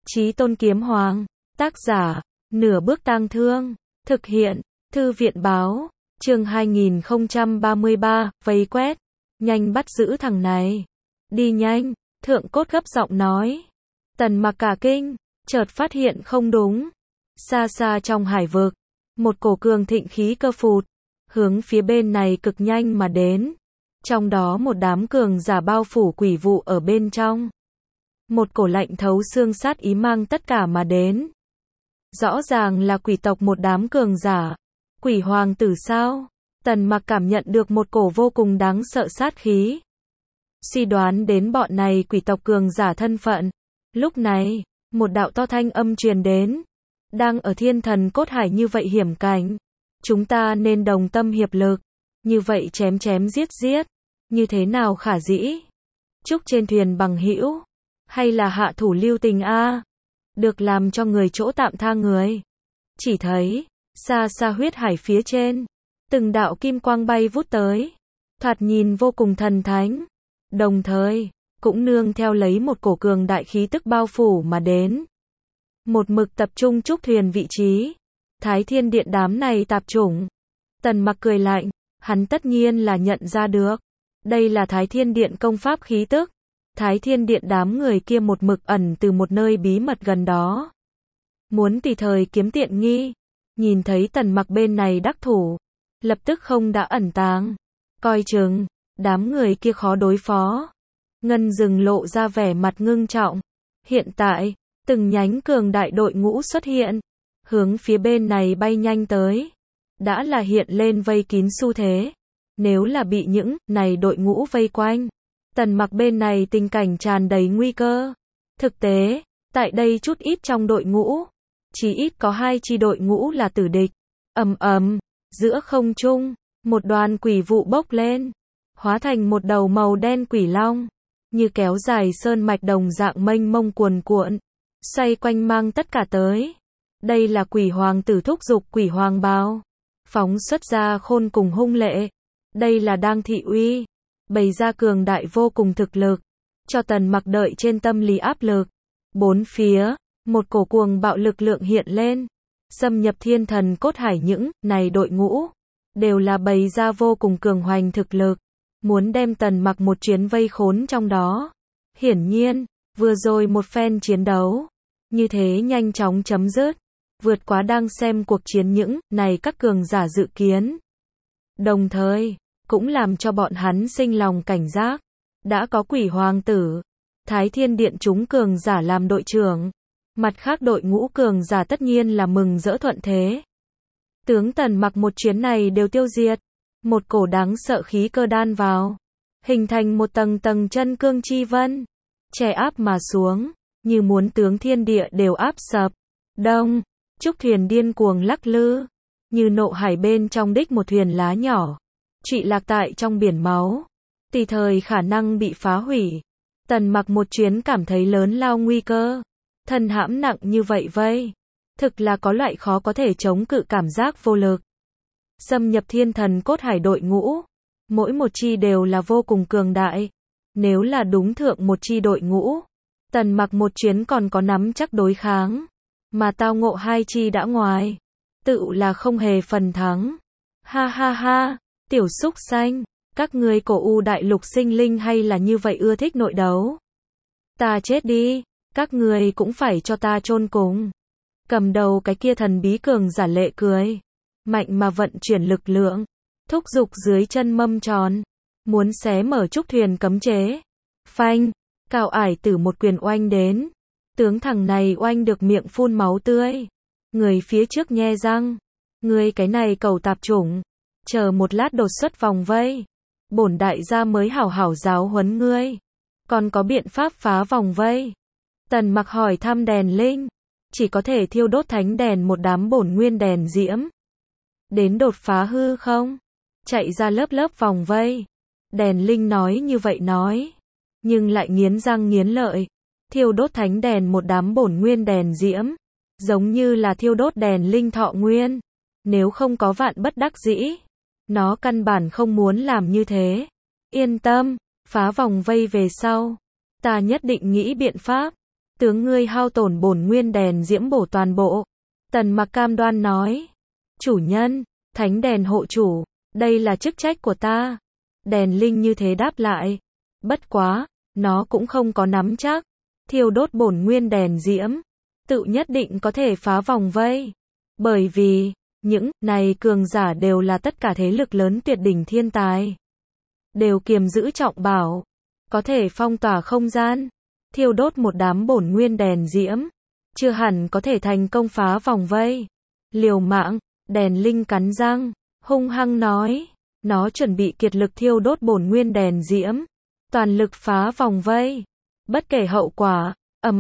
Chí Tôn Kiếm Hoàng. Tác giả, Nửa Bước Tang Thương. Thực hiện, Thư viện Báo. Chương 2033, vây quét. Nhanh bắt giữ thằng này. Đi nhanh, Thượng Cốt gấp giọng nói. Tần Mặc cả kinh, chợt phát hiện không đúng. Xa xa trong hải vực, một cổ cường thịnh khí cơ phụt, hướng phía bên này cực nhanh mà đến. Trong đó một đám cường giả bao phủ quỷ vụ ở bên trong. Một cổ lạnh thấu xương sát ý mang tất cả mà đến. Rõ ràng là quỷ tộc một đám cường giả. Quỷ hoàng tử sao? Tần Mặc cảm nhận được một cổ vô cùng đáng sợ sát khí. Suy đoán đến bọn này quỷ tộc cường giả thân phận. Lúc này, một đạo to thanh âm truyền đến. Đang ở thiên thần cốt hải như vậy hiểm cảnh. Chúng ta nên đồng tâm hiệp lực. Như vậy chém chém giết giết. Như thế nào khả dĩ? Trúc trên thuyền bằng hữu. Hay là hạ thủ lưu tình a? Được làm cho người chỗ tạm tha người. Chỉ thấy, xa xa huyết hải phía trên. Từng đạo kim quang bay vút tới. Thoạt nhìn vô cùng thần thánh. Đồng thời, cũng nương theo lấy một cổ cường đại khí tức bao phủ mà đến. Một mực tập trung trúc thuyền vị trí. Thái Thiên Điện đám này tạp chủng. Tần Mặc cười lạnh, hắn tất nhiên là nhận ra được. Đây là Thái Thiên Điện công pháp khí tức. Thái Thiên Điện đám người kia một mực ẩn từ một nơi bí mật gần đó. Muốn tùy thời kiếm tiện nghi. Nhìn thấy Tần Mặc bên này đắc thủ. Lập tức không đã ẩn tàng. Coi chừng, đám người kia khó đối phó. Ngân Dừng lộ ra vẻ mặt ngưng trọng. Hiện tại, từng nhánh cường đại đội ngũ xuất hiện. Hướng phía bên này bay nhanh tới. Đã là hiện lên vây kín xu thế. Nếu là bị những này đội ngũ vây quanh. Tần Mặc bên này tình cảnh tràn đầy nguy cơ. Thực tế, tại đây chút ít trong đội ngũ. Chỉ ít có 2 chi đội ngũ là tử địch. Ầm ầm, giữa không trung, một đoàn quỷ vụ bốc lên. Hóa thành một đầu màu đen quỷ long. Như kéo dài sơn mạch đồng dạng mênh mông cuồn cuộn. Xoay quanh mang tất cả tới. Đây là quỷ hoàng tử thúc dục quỷ hoàng bào. Phóng xuất ra khôn cùng hung lệ. Đây là đang thị uy. Bày ra cường đại vô cùng thực lực. Cho Tần Mặc đợi trên tâm lý áp lực. Bốn phía, một cổ cuồng bạo lực lượng hiện lên. Xâm nhập thiên thần cốt hải những này đội ngũ. Đều là bày ra vô cùng cường hoành thực lực. Muốn đem Tần Mặc một chuyến vây khốn trong đó. Hiển nhiên, vừa rồi một phen chiến đấu. Như thế nhanh chóng chấm dứt. Vượt quá đang xem cuộc chiến những này các cường giả dự kiến. Đồng thời, cũng làm cho bọn hắn sinh lòng cảnh giác. Đã có quỷ hoàng tử, Thái Thiên Điện chúng cường giả làm đội trưởng. Mặt khác đội ngũ cường giả tất nhiên là mừng rỡ thuận thế. Tướng Tần Mặc một chuyến này đều tiêu diệt. Một cổ đáng sợ khí cơ đan vào. Hình thành một tầng tầng chân cương chi vân. Che áp mà xuống. Như muốn tướng thiên địa đều áp sập. Đông, trúc thuyền điên cuồng lắc lư. Như nộ hải bên trong đích một thuyền lá nhỏ. Trụy lạc tại trong biển máu. Tùy thời khả năng bị phá hủy. Tần Mặc một chuyến cảm thấy lớn lao nguy cơ. Thân hãm nặng như vậy vây. Thực là có loại khó có thể chống cự cảm giác vô lực. Xâm nhập thiên thần cốt hải đội ngũ. Mỗi một chi đều là vô cùng cường đại. Nếu là đúng thượng một chi đội ngũ. Tần Mặc một chuyến còn có nắm chắc đối kháng. Mà tao ngộ 2 chi đã ngoài. Tự là không hề phần thắng. Ha ha ha. Tiểu súc xanh, các ngươi cổ u đại lục sinh linh hay là như vậy ưa thích nội đấu? Ta chết đi, các ngươi cũng phải cho ta chôn cùng. Cầm đầu cái kia thần bí cường giả lệ cười, mạnh mà vận chuyển lực lượng, thúc giục dưới chân mâm tròn, muốn xé mở trúc thuyền cấm chế. Phanh, Cao Ải Tử một quyền oanh đến, tướng thằng này oanh được miệng phun máu tươi. Người phía trước nhe răng, ngươi cái này cầu tạp chủng. Chờ một lát đột xuất vòng vây. Bổn đại gia mới hảo hảo giáo huấn ngươi. Còn có biện pháp phá vòng vây? Tần Mặc hỏi thăm đèn linh. Chỉ có thể thiêu đốt thánh đèn một đám bổn nguyên đèn diễm. Đến đột phá hư không? Chạy ra lớp lớp vòng vây. Đèn linh nói như vậy nói. Nhưng lại nghiến răng nghiến lợi. Thiêu đốt thánh đèn một đám bổn nguyên đèn diễm. Giống như là thiêu đốt đèn linh thọ nguyên. Nếu không có vạn bất đắc dĩ. Nó căn bản không muốn làm như thế. Yên tâm, phá vòng vây về sau. Ta nhất định nghĩ biện pháp. Tướng ngươi hao tổn bổn nguyên đèn diễm bổ toàn bộ. Tần Mặc cam đoan nói. Chủ nhân, thánh đèn hộ chủ, đây là chức trách của ta. Đèn linh như thế đáp lại. Bất quá, nó cũng không có nắm chắc. Thiêu đốt bổn nguyên đèn diễm, tự nhất định có thể phá vòng vây. Bởi vì, những này cường giả đều là tất cả thế lực lớn tuyệt đỉnh thiên tài. Đều kiềm giữ trọng bảo. Có thể phong tỏa không gian. Thiêu đốt một đám bổn nguyên đèn diễm. Chưa hẳn có thể thành công phá vòng vây. Liều mạng, đèn linh cắn răng, hung hăng nói. Nó chuẩn bị kiệt lực thiêu đốt bổn nguyên đèn diễm. Toàn lực phá vòng vây. Bất kể hậu quả,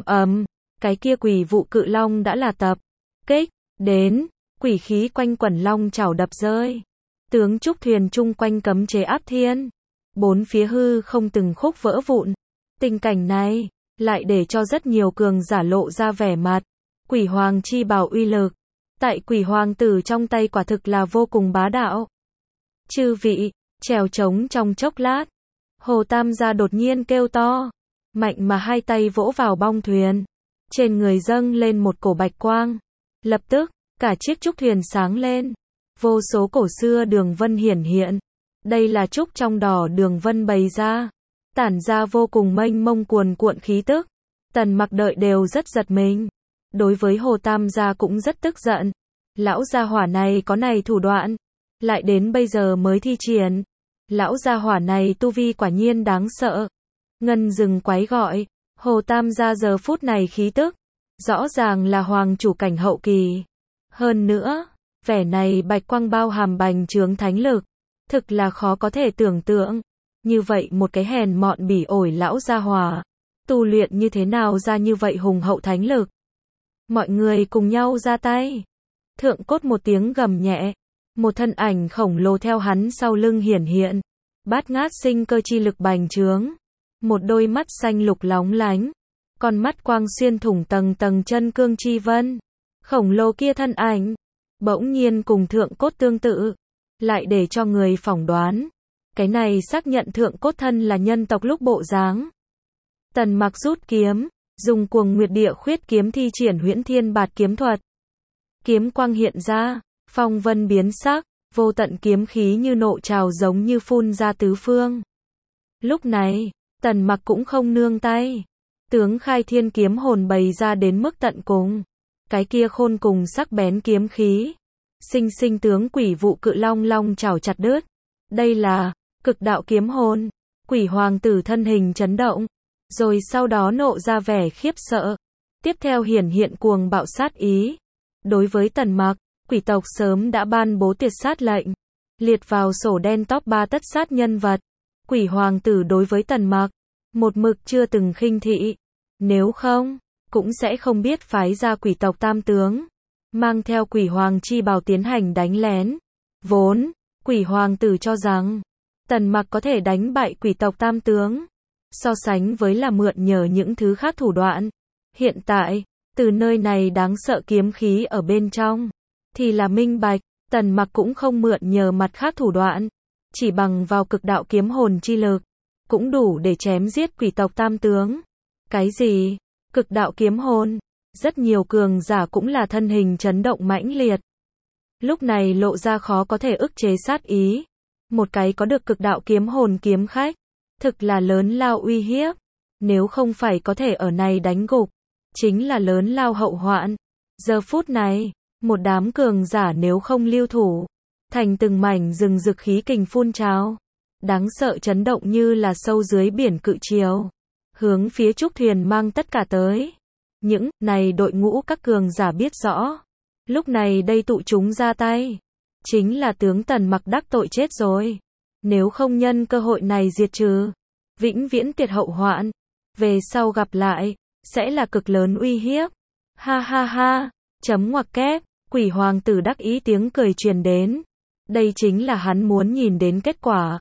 cái kia quỷ vụ cự long đã là tập kích đến, quỷ khí quanh quẩn long chảo đập rơi. Tướng trúc thuyền chung quanh cấm chế áp thiên. Bốn phía hư không từng khúc vỡ vụn. Tình cảnh này, lại để cho rất nhiều cường giả lộ ra vẻ mặt. Quỷ hoàng chi bảo uy lực. Tại quỷ hoàng tử trong tay quả thực là vô cùng bá đạo. Chư vị, trèo trống trong chốc lát. Hồ Tam gia đột nhiên kêu to. Mạnh mà hai tay vỗ vào bong thuyền. Trên người dâng lên một cổ bạch quang. Lập tức, cả chiếc trúc thuyền sáng lên. Vô số cổ xưa đường vân hiển hiện. Đây là trúc trong đỏ đường vân bày ra. Tản ra vô cùng mênh mông cuồn cuộn khí tức. Tần Mặc đợi đều rất giật mình. Đối với Hồ Tam gia cũng rất tức giận. Lão gia hỏa này có này thủ đoạn. Lại đến bây giờ mới thi triển. Lão gia hỏa này tu vi quả nhiên đáng sợ. Ngân rừng quái gọi. Hồ Tam gia giờ phút này khí tức. Rõ ràng là hoàng chủ cảnh hậu kỳ. Hơn nữa, vẻ này bạch quang bao hàm bành trướng thánh lực. Thực là khó có thể tưởng tượng. Như vậy một cái hèn mọn bỉ ổi lão gia hỏa. Tu luyện như thế nào ra như vậy hùng hậu thánh lực. Mọi người cùng nhau ra tay. Thượng cốt một tiếng gầm nhẹ. Một thân ảnh khổng lồ theo hắn sau lưng hiển hiện. Bát ngát sinh cơ chi lực bành trướng. Một đôi mắt xanh lục lóng lánh. Con mắt quang xuyên thủng tầng tầng chân cương chi vân. Khổng lồ kia thân ảnh. Bỗng nhiên cùng thượng cốt tương tự. Lại để cho người phỏng đoán. Cái này xác nhận thượng cốt thân là nhân tộc lúc bộ dáng. Tần Mặc rút kiếm. Dùng cuồng nguyệt địa khuyết kiếm thi triển huyễn thiên bạt kiếm thuật. Kiếm quang hiện ra. Phong vân biến sắc. Vô tận kiếm khí như nộ trào giống như phun ra tứ phương. Lúc này, Tần Mặc cũng không nương tay. Tướng khai thiên kiếm hồn bày ra đến mức tận cùng. Cái kia khôn cùng sắc bén kiếm khí. Sinh sinh tướng quỷ vụ cự long long chảo chặt đứt. Đây là cực đạo kiếm hồn. Quỷ hoàng tử thân hình chấn động. Rồi sau đó nộ ra vẻ khiếp sợ. Tiếp theo hiển hiện cuồng bạo sát ý. Đối với Tần Mặc, quỷ tộc sớm đã ban bố tuyệt sát lệnh. Liệt vào sổ đen top 3 tất sát nhân vật. Quỷ hoàng tử đối với Tần Mặc, một mực chưa từng khinh thị. Nếu không, cũng sẽ không biết phái ra quỷ tộc tam tướng. Mang theo quỷ hoàng chi bào tiến hành đánh lén. Vốn, quỷ hoàng tử cho rằng, Tần Mặc có thể đánh bại quỷ tộc tam tướng. So sánh với là mượn nhờ những thứ khác thủ đoạn. Hiện tại, từ nơi này đáng sợ kiếm khí ở bên trong. Thì là minh bạch, Tần Mặc cũng không mượn nhờ mặt khác thủ đoạn. Chỉ bằng vào cực đạo kiếm hồn chi lực. Cũng đủ để chém giết quỷ tộc tam tướng. Cái gì? Cực đạo kiếm hồn. Rất nhiều cường giả cũng là thân hình chấn động mãnh liệt. Lúc này lộ ra khó có thể ức chế sát ý. Một cái có được cực đạo kiếm hồn kiếm khách. Thực là lớn lao uy hiếp. Nếu không phải có thể ở này đánh gục. Chính là lớn lao hậu hoạn. Giờ phút này, một đám cường giả nếu không lưu thủ. Thành từng mảnh rừng rực khí kình phun trào. Đáng sợ chấn động như là sâu dưới biển cự triều. Hướng phía trúc thuyền mang tất cả tới. Những này đội ngũ các cường giả biết rõ. Lúc này đây tụ chúng ra tay. Chính là tướng Tần Mặc đắc tội chết rồi. Nếu không nhân cơ hội này diệt trừ. Vĩnh viễn tuyệt hậu hoạn. Về sau gặp lại. Sẽ là cực lớn uy hiếp. Ha ha ha. Chấm ngoặc kép. Quỷ hoàng tử đắc ý tiếng cười truyền đến. Đây chính là hắn muốn nhìn đến kết quả.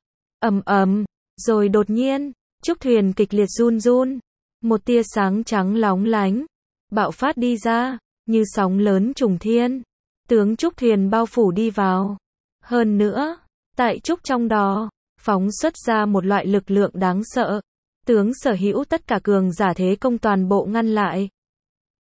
Rồi đột nhiên, trúc thuyền kịch liệt run run. Một tia sáng trắng lóng lánh. Bạo phát đi ra, như sóng lớn trùng thiên. Tướng trúc thuyền bao phủ đi vào. Hơn nữa, tại trúc trong đó, phóng xuất ra một loại lực lượng đáng sợ. Tướng sở hữu tất cả cường giả thế công toàn bộ ngăn lại.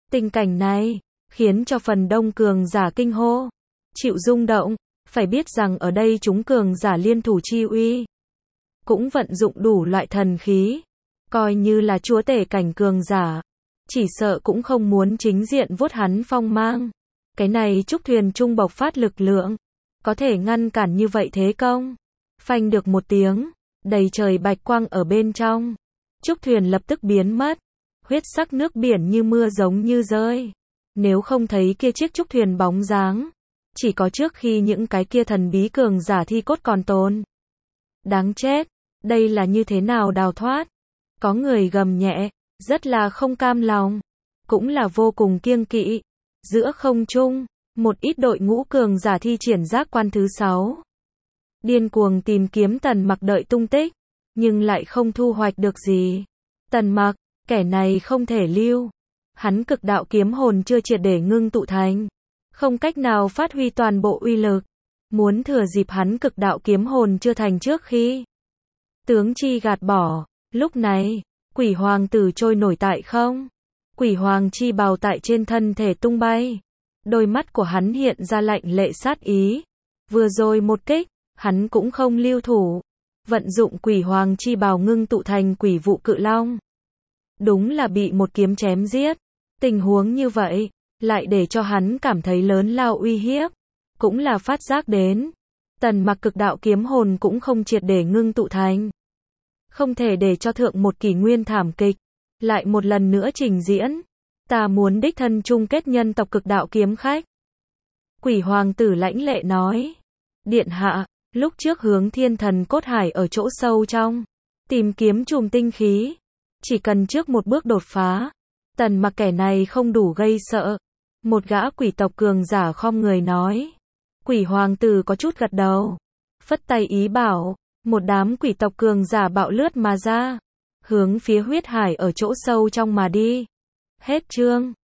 Tình cảnh này khiến cho phần đông cường giả kinh hô, chịu rung động, phải biết rằng ở đây chúng cường giả liên thủ chi uy, cũng vận dụng đủ loại thần khí, coi như là chúa tể cảnh cường giả, chỉ sợ cũng không muốn chính diện vuốt hắn phong mang. Cái này Trúc Thuyền Trung bộc phát lực lượng, có thể ngăn cản như vậy thế công. Phanh được một tiếng, đầy trời bạch quang ở bên trong. Trúc Thuyền lập tức biến mất, huyết sắc nước biển như mưa giống như rơi. Nếu không thấy kia chiếc Trúc Thuyền bóng dáng, chỉ có trước khi những cái kia thần bí cường giả thi cốt còn tồn. Đáng chết, đây là như thế nào đào thoát? Có người gầm nhẹ, rất là không cam lòng, cũng là vô cùng kiêng kỵ. Giữa không trung, một ít đội ngũ cường giả thi triển giác quan thứ 6. Điên cuồng tìm kiếm Tần Mặc đợi tung tích, nhưng lại không thu hoạch được gì. Tần Mặc, kẻ này không thể lưu. Hắn cực đạo kiếm hồn chưa triệt để ngưng tụ thành, không cách nào phát huy toàn bộ uy lực. Muốn thừa dịp hắn cực đạo kiếm hồn chưa thành trước khi tướng chi gạt bỏ. Lúc này, quỷ hoàng tử trôi nổi tại không. Quỷ hoàng chi bào tại trên thân thể tung bay. Đôi mắt của hắn hiện ra lạnh lệ sát ý. Vừa rồi một kích, hắn cũng không lưu thủ. Vận dụng quỷ hoàng chi bào ngưng tụ thành quỷ vụ cự long. Đúng là bị một kiếm chém giết. Tình huống như vậy, lại để cho hắn cảm thấy lớn lao uy hiếp. Cũng là phát giác đến. Tần Mặc cực đạo kiếm hồn cũng không triệt để ngưng tụ thành. Không thể để cho thượng một kỷ nguyên thảm kịch lại một lần nữa trình diễn. Ta muốn đích thân chung kết nhân tộc cực đạo kiếm khách. Quỷ hoàng tử lãnh lệ nói. Điện hạ, lúc trước hướng thiên thần cốt hải ở chỗ sâu trong, tìm kiếm chùm tinh khí. Chỉ cần trước một bước đột phá, Tần Mặc kẻ này không đủ gây sợ. Một gã quỷ tộc cường giả khom người nói. Quỷ hoàng tử có chút gật đầu, phất tay ý bảo. Một đám quỷ tộc cường giả bạo lướt mà ra, hướng phía huyết hải ở chỗ sâu trong mà đi. Hết chương.